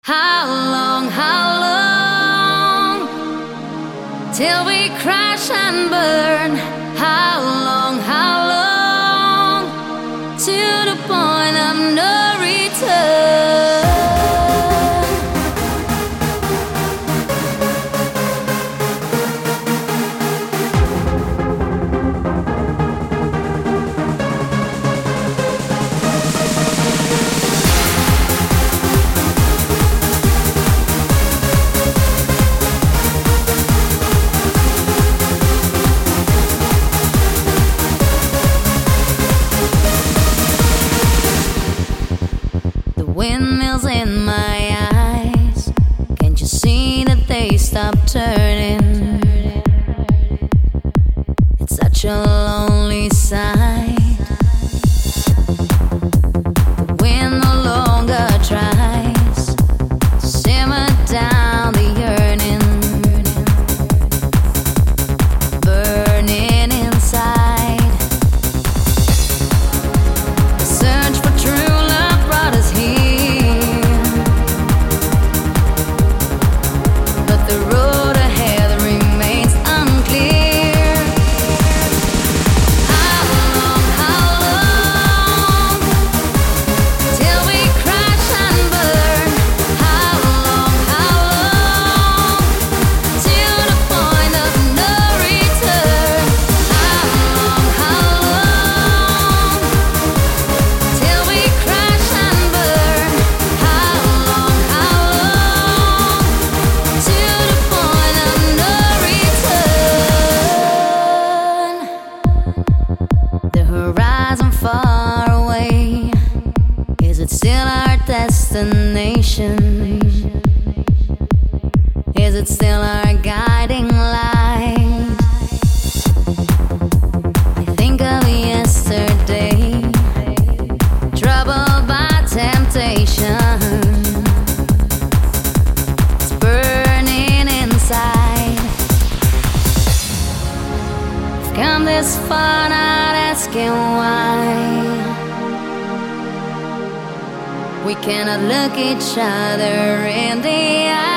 How long till we crash and burn? How long to the point of no return? Windmills in my eyes, can't you see that they stop turning? It's such a lonely sight. The wind no longer tries to simmer down the yearning, burning inside. The search for true love brought us here. Far away, is it still our destination? Is it still our guiding light? I think of yesterday, troubled by temptation. It's burning inside. I've come this far, not asking why. We cannot look each other in the eye.